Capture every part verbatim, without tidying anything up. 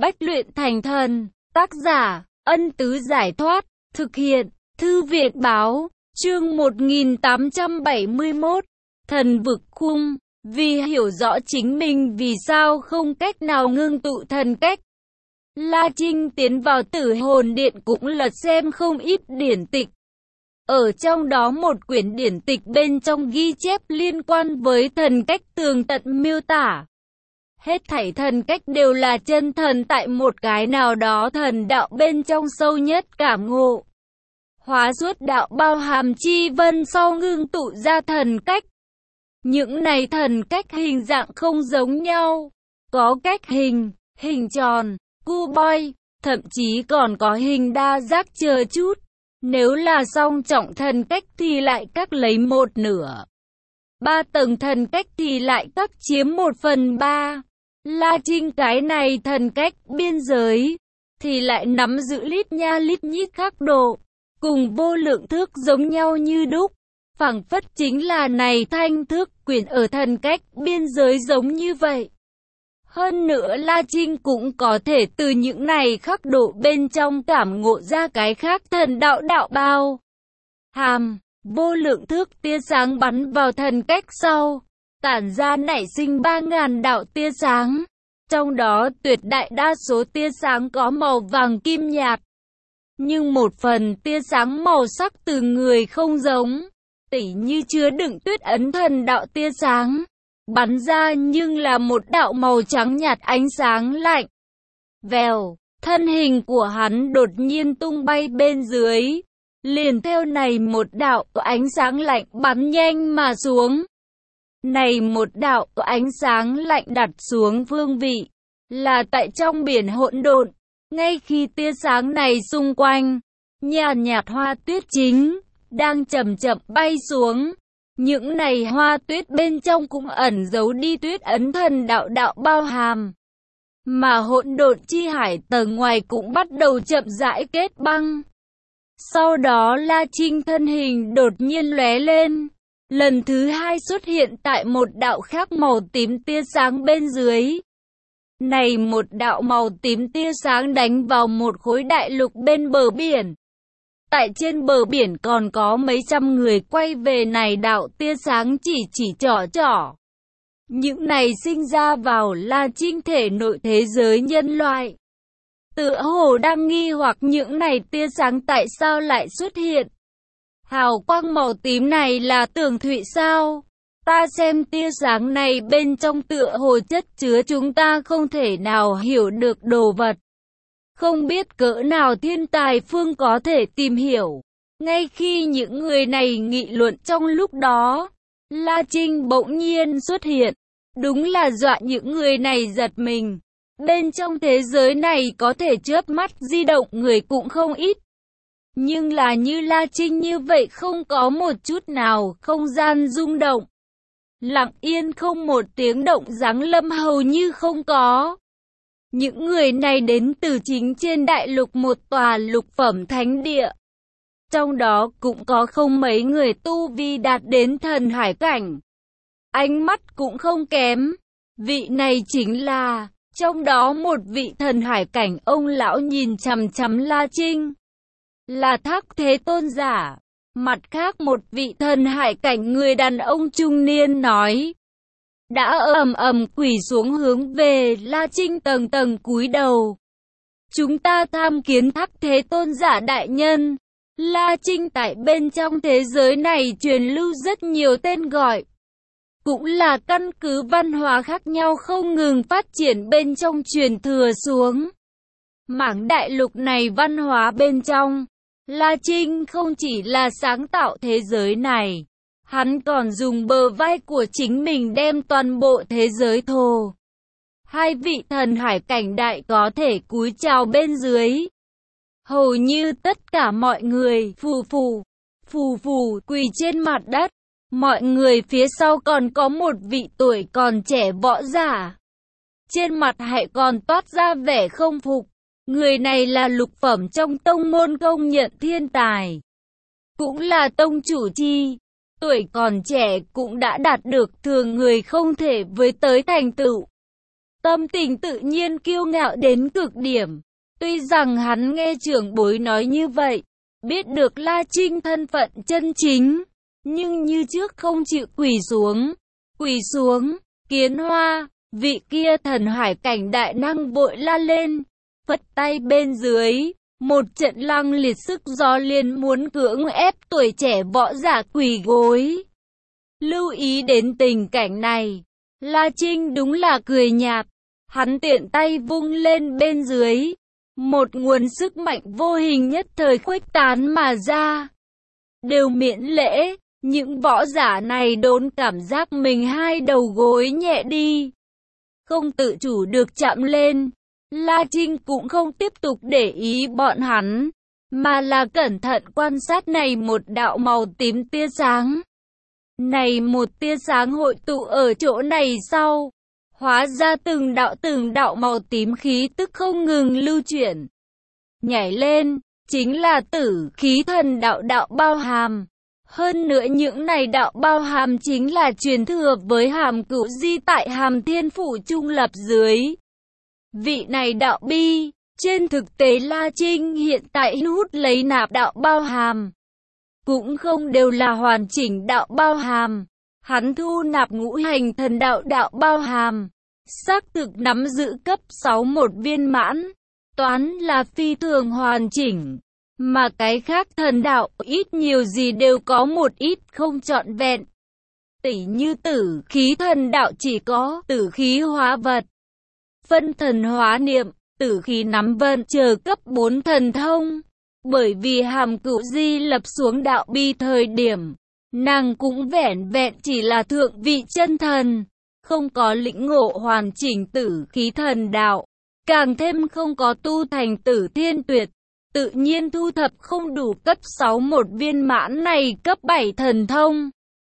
Bách luyện thành thần. Tác giả, Ân Tứ Giải Thoát. Thực hiện, Thư Viện Báo. Chương một nghìn tám trăm bảy mươi mốt. Thần vực khung. Vì hiểu rõ chính mình vì sao không cách nào ngưng tụ thần cách, La Trinh tiến vào Tử Hồn Điện cũng lật xem không ít điển tịch. Ở trong đó một quyển điển tịch bên trong ghi chép liên quan với thần cách tường tận miêu tả. Hết thảy thần cách đều là chân thần tại một cái nào đó thần đạo bên trong sâu nhất cảm ngộ. Hóa suốt đạo bao hàm chi vân sau ngưng tụ ra thần cách. Những này thần cách hình dạng không giống nhau. Có cách hình, hình tròn, cuboid, thậm chí còn có hình đa giác chờ chút. Nếu là song trọng thần cách thì lại cắt lấy một nửa. Ba tầng thần cách thì lại cắt chiếm một phần ba. La Trinh cái này thần cách biên giới thì lại nắm giữ lít nha lít nhít khắc độ, cùng vô lượng thước giống nhau như đúc. Phảng phất chính là này thanh thước quyển ở thần cách biên giới giống như vậy. Hơn nữa La Trinh cũng có thể từ những này khắc độ bên trong cảm ngộ ra cái khác thần đạo đạo bao hàm. Vô lượng thước tia sáng bắn vào thần cách sau, tản ra nảy sinh ba ngàn đạo tia sáng. Trong đó tuyệt đại đa số tia sáng có màu vàng kim nhạt. Nhưng một phần tia sáng màu sắc từ người không giống, tỉ như chứa đựng tuyết ấn thần đạo tia sáng. Bắn ra nhưng là một đạo màu trắng nhạt ánh sáng lạnh. Vèo, thân hình của hắn đột nhiên tung bay bên dưới. Liền theo này một đạo ánh sáng lạnh bắn nhanh mà xuống. Này một đạo ánh sáng lạnh đặt xuống phương vị là tại trong biển hỗn độn. Ngay khi tia sáng này xung quanh, nhạt nhạt hoa tuyết chính đang chậm chậm bay xuống. Những này hoa tuyết bên trong cũng ẩn giấu đi tuyết ấn thần đạo đạo bao hàm. Mà hỗn độn chi hải tầng ngoài cũng bắt đầu chậm rãi kết băng. Sau đó La Trinh thân hình đột nhiên lóe lên, lần thứ hai xuất hiện tại một đạo khác màu tím tia sáng bên dưới. Này một đạo màu tím tia sáng đánh vào một khối đại lục bên bờ biển. Tại trên bờ biển còn có mấy trăm người quay về này đạo tia sáng chỉ chỉ trỏ trỏ. Những này sinh ra vào La Trinh thể nội thế giới nhân loại. Tựa hồ đang nghi hoặc những này tia sáng tại sao lại xuất hiện. Hào quang màu tím này là tường thụy sao? Ta xem tia sáng này bên trong tựa hồ chất chứa chúng ta không thể nào hiểu được đồ vật. Không biết cỡ nào thiên tài phương có thể tìm hiểu. Ngay khi những người này nghị luận trong lúc đó, La Trinh bỗng nhiên xuất hiện. Đúng là dọa những người này giật mình. Bên trong thế giới này có thể chớp mắt di động người cũng không ít. Nhưng là như La Trinh như vậy không có một chút nào không gian rung động. Lặng yên không một tiếng động giáng lâm hầu như không có. Những người này đến từ chính trên đại lục một tòa lục phẩm thánh địa. Trong đó cũng có không mấy người tu vi đạt đến thần hải cảnh. Ánh mắt cũng không kém. Vị này chính là, trong đó một vị thần hải cảnh ông lão nhìn chằm chằm La Trinh. Là Thác Thế Tôn giả. Mặt khác một vị thần hải cảnh người đàn ông trung niên nói. Đã ầm ầm quỳ xuống hướng về La Trinh tầng tầng cúi đầu. Chúng ta tham kiến Thác Thế Tôn giả đại nhân. La Trinh tại bên trong thế giới này truyền lưu rất nhiều tên gọi. Cũng là căn cứ văn hóa khác nhau không ngừng phát triển bên trong truyền thừa xuống. Mảng đại lục này văn hóa bên trong, La Trinh không chỉ là sáng tạo thế giới này. Hắn còn dùng bờ vai của chính mình đem toàn bộ thế giới thồ. Hai vị thần hải cảnh đại có thể cúi chào bên dưới. Hầu như tất cả mọi người phù phù, phù phù quỳ trên mặt đất. Mọi người phía sau còn có một vị tuổi còn trẻ võ giả. Trên mặt hãy còn toát ra vẻ không phục. Người này là lục phẩm trong tông môn công nhận thiên tài. Cũng là tông chủ chi. Tuổi còn trẻ cũng đã đạt được thường người không thể với tới thành tựu. tâm tình tự nhiên kiêu ngạo đến cực điểm. Tuy rằng hắn nghe trưởng bối nói như vậy, biết được La Trinh thân phận chân chính, nhưng như trước không chịu quỳ xuống. Quỳ xuống, Kiến Hoa, vị kia thần hải cảnh đại năng vội la lên, phất tay bên dưới, một trận lăng liệt sức gió liền muốn cưỡng ép tuổi trẻ võ giả quỳ gối. Lưu ý đến tình cảnh này, La Trinh đúng là cười nhạt, hắn tiện tay vung lên bên dưới, một nguồn sức mạnh vô hình nhất thời khuếch tán mà ra. Đều miễn lễ, những võ giả này đốn cảm giác mình hai đầu gối nhẹ đi, không tự chủ được chạm lên. La Trinh cũng không tiếp tục để ý bọn hắn, mà là cẩn thận quan sát này một đạo màu tím tia sáng. Này một tia sáng hội tụ ở chỗ này sau, hóa ra từng đạo từng đạo màu tím khí tức không ngừng lưu chuyển. Nhảy lên, chính là tử khí thần đạo đạo bao hàm. Hơn nữa những này đạo bao hàm chính là truyền thừa với Hàm Cửu Di tại Hàm Thiên Phủ trung lập dưới. Vị này đạo bi, trên thực tế La Trinh hiện tại hút lấy nạp đạo bao hàm, cũng không đều là hoàn chỉnh đạo bao hàm. Hắn thu nạp ngũ hành thần đạo đạo bao hàm, xác thực nắm giữ cấp sáu một viên mãn, toán là phi thường hoàn chỉnh. Mà cái khác thần đạo ít nhiều gì đều có một ít không trọn vẹn. Tỉ như tử khí thần đạo chỉ có tử khí hóa vật, phân thần hóa niệm, tử khí nắm vận chờ cấp bốn thần thông. Bởi vì Hàm Cửu Di lập xuống đạo bi thời điểm, nàng cũng vẻn vẹn chỉ là thượng vị chân thần, không có lĩnh ngộ hoàn chỉnh tử khí thần đạo, càng thêm không có tu thành tử thiên tuyệt. Tự nhiên thu thập không đủ cấp sáu một viên mãn này cấp bảy thần thông.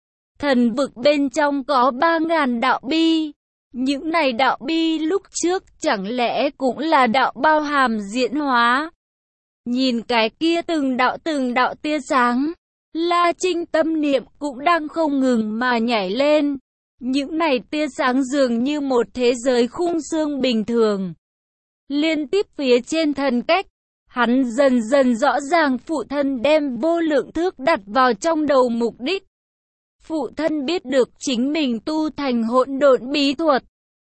Thần vực bên trong có ba ngàn đạo bi. Những này đạo bi lúc trước chẳng lẽ cũng là đạo bao hàm diễn hóa. Nhìn cái kia từng đạo từng đạo tia sáng, La Trinh tâm niệm cũng đang không ngừng mà nhảy lên. Những này tia sáng dường như một thế giới khung xương bình thường. Liên tiếp phía trên thần cách, hắn dần dần rõ ràng phụ thân đem vô lượng thước đặt vào trong đầu mục đích. Phụ thân biết được chính mình tu thành hỗn độn bí thuật.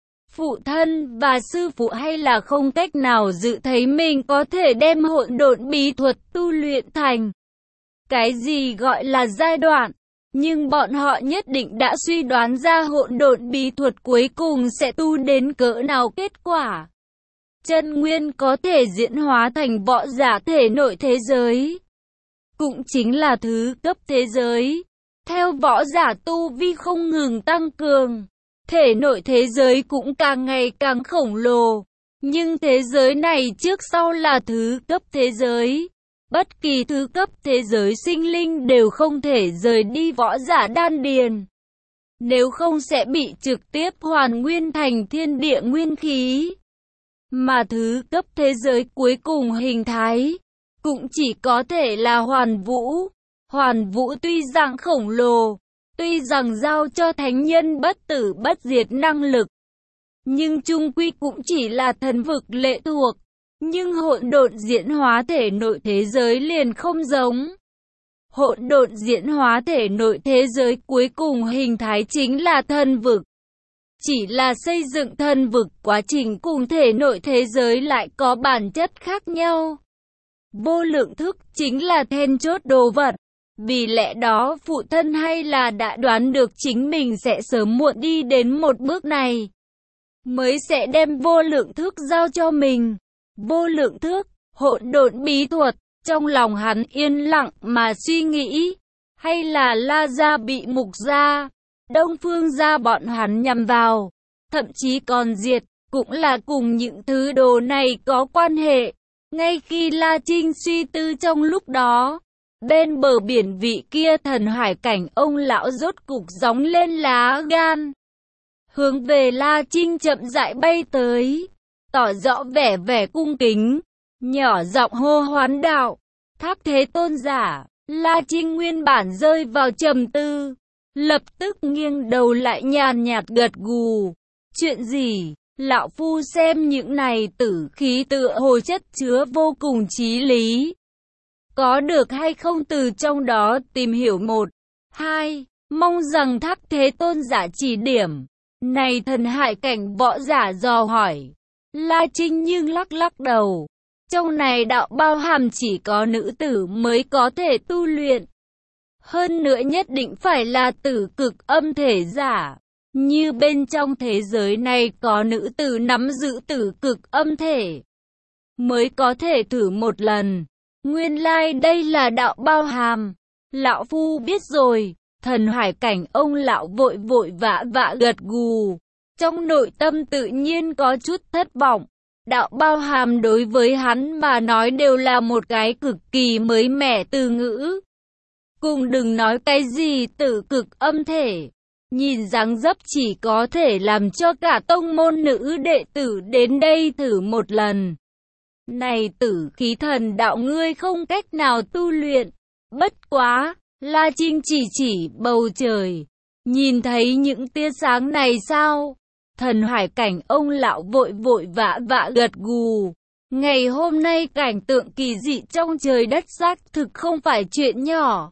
Phụ thân và sư phụ hay là không cách nào dự thấy mình có thể đem hỗn độn bí thuật tu luyện thành. Cái gì gọi là giai đoạn, nhưng bọn họ nhất định đã suy đoán ra hỗn độn bí thuật cuối cùng sẽ tu đến cỡ nào kết quả. Chân nguyên có thể diễn hóa thành võ giả thể nội thế giới, cũng chính là thứ cấp thế giới. Theo võ giả tu vi không ngừng tăng cường, thể nội thế giới cũng càng ngày càng khổng lồ. Nhưng thế giới này trước sau là thứ cấp thế giới. Bất kỳ thứ cấp thế giới sinh linh đều không thể rời đi võ giả đan điền, nếu không sẽ bị trực tiếp hoàn nguyên thành thiên địa nguyên khí. Mà thứ cấp thế giới cuối cùng hình thái, cũng chỉ có thể là hoàn vũ. Hoàn vũ tuy rằng khổng lồ, tuy rằng giao cho thánh nhân bất tử bất diệt năng lực, nhưng chung quy cũng chỉ là thần vực lệ thuộc. Nhưng hỗn độn diễn hóa thể nội thế giới liền không giống. Hỗn độn diễn hóa thể nội thế giới cuối cùng hình thái chính là thần vực. Chỉ là xây dựng thần vực quá trình cùng thể nội thế giới lại có bản chất khác nhau. Vô lượng thức chính là then chốt đồ vật. Vì lẽ đó phụ thân hay là đã đoán được chính mình sẽ sớm muộn đi đến một bước này, mới sẽ đem vô lượng thức giao cho mình. Vô lượng thức, hỗn độn bí thuật, trong lòng hắn yên lặng mà suy nghĩ. Hay là La gia bị Mục gia, Đông Phương gia bọn hắn nhằm vào, thậm chí còn diệt, cũng là cùng những thứ đồ này có quan hệ. Ngay khi La Trinh suy tư trong lúc đó, bên bờ biển vị kia thần hải cảnh ông lão rốt cục gióng lên lá gan, hướng về La Trinh chậm rãi bay tới, tỏ rõ vẻ vẻ cung kính, nhỏ giọng hô hoán đạo: Thác Thế Tôn giả. La Trinh nguyên bản rơi vào trầm tư, lập tức nghiêng đầu lại nhàn nhạt gật gù. Chuyện gì? Lão Phu xem những này tử khí tựa hồ chất chứa vô cùng chí lý. Có được hay không từ trong đó tìm hiểu một, hai, mong rằng Thác Thế Tôn giả chỉ điểm. Này thần hải cảnh võ giả dò hỏi. La Trinh nhưng lắc lắc đầu. Trong này đạo bao hàm chỉ có nữ tử mới có thể tu luyện. Hơn nữa nhất định phải là tử cực âm thể giả. Như bên trong thế giới này có nữ tử nắm giữ tử cực âm thể, mới có thể thử một lần. Nguyên lai like đây là đạo bao hàm. Lão Phu biết rồi. Thần hải cảnh ông lão vội vội vã vã gật gù. Trong nội tâm tự nhiên có chút thất vọng. Đạo bao hàm đối với hắn mà nói đều là một cái cực kỳ mới mẻ từ ngữ. Cùng đừng nói cái gì tử cực âm thể. Nhìn dáng dấp chỉ có thể làm cho cả tông môn nữ đệ tử đến đây thử một lần. Này tử khí thần đạo ngươi không cách nào tu luyện. Bất quá, La Trinh chỉ chỉ bầu trời. Nhìn thấy những tia sáng này sao? Thần hải cảnh ông lão vội vội vã vã gật gù. Ngày hôm nay cảnh tượng kỳ dị trong trời đất xác thực không phải chuyện nhỏ.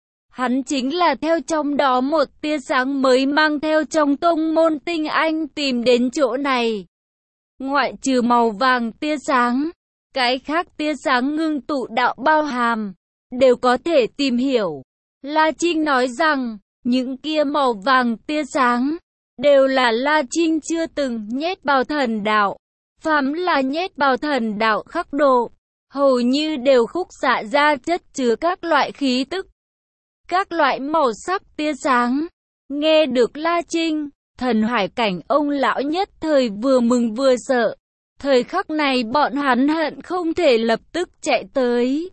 Hắn chính là theo trong đó một tia sáng mới mang theo trong tông môn tinh anh tìm đến chỗ này. Ngoại trừ màu vàng tia sáng, cái khác tia sáng ngưng tụ đạo bao hàm, đều có thể tìm hiểu. La Trinh nói rằng, những kia màu vàng tia sáng, đều là La Trinh chưa từng nhét vào thần đạo. Phàm là nhét vào thần đạo khắc độ, hầu như đều khúc xạ ra chất chứa các loại khí tức, các loại màu sắc tia sáng. Nghe được La Trinh, thần hải cảnh ông lão nhất thời vừa mừng vừa sợ. Thời khắc này bọn hắn hận không thể lập tức chạy tới.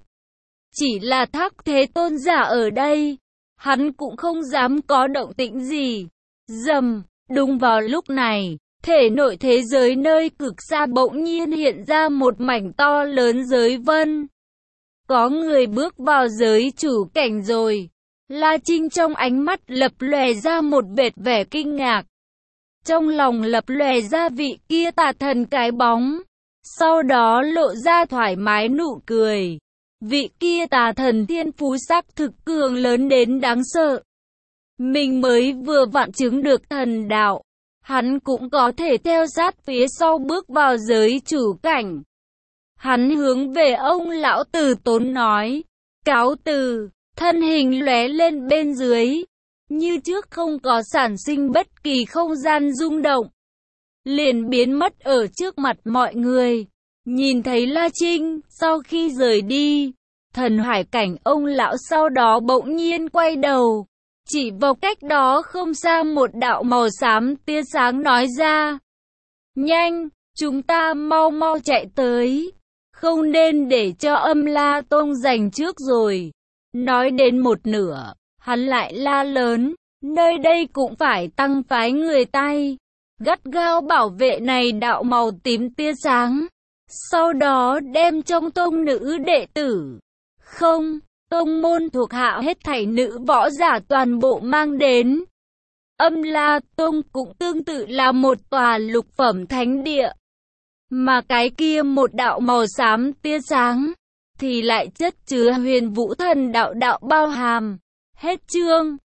Chỉ là Thác Thế Tôn giả ở đây, hắn cũng không dám có động tĩnh gì. Rầm, đúng vào lúc này, thể nội thế giới nơi cực xa bỗng nhiên hiện ra một mảnh to lớn giới vân. Có người bước vào giới chủ cảnh rồi. La Trinh trong ánh mắt lập lòe ra một vệt vẻ kinh ngạc. Trong lòng lập lòe ra vị kia tà thần cái bóng. Sau đó lộ ra thoải mái nụ cười. Vị kia tà thần thiên phú sắc thực cường lớn đến đáng sợ. Mình mới vừa vặn chứng được thần đạo. Hắn cũng có thể theo sát phía sau bước vào giới chủ cảnh. Hắn hướng về ông lão Từ Tốn nói. Cáo từ, thân hình lóe lên bên dưới. Như trước không có sản sinh bất kỳ không gian rung động. Liền biến mất ở trước mặt mọi người. Nhìn thấy La Trinh, sau khi rời đi, thần hải cảnh ông lão sau đó bỗng nhiên quay đầu. Chỉ vào cách đó không xa một đạo màu xám tia sáng nói ra. Nhanh, chúng ta mau mau chạy tới. Không nên để cho Âm La Tôn giành trước rồi. Nói đến một nửa, hắn lại la lớn. Nơi đây cũng phải tăng phái người tay. Gắt gao bảo vệ này đạo màu tím tia sáng. Sau đó đem trong tông nữ đệ tử. Không, tông môn thuộc hạ hết thảy nữ võ giả toàn bộ mang đến. Âm La Tông cũng tương tự là một tòa lục phẩm thánh địa. Mà cái kia một đạo màu xám tia sáng, thì lại chất chứa huyền vũ thần đạo đạo bao hàm. Hết chương.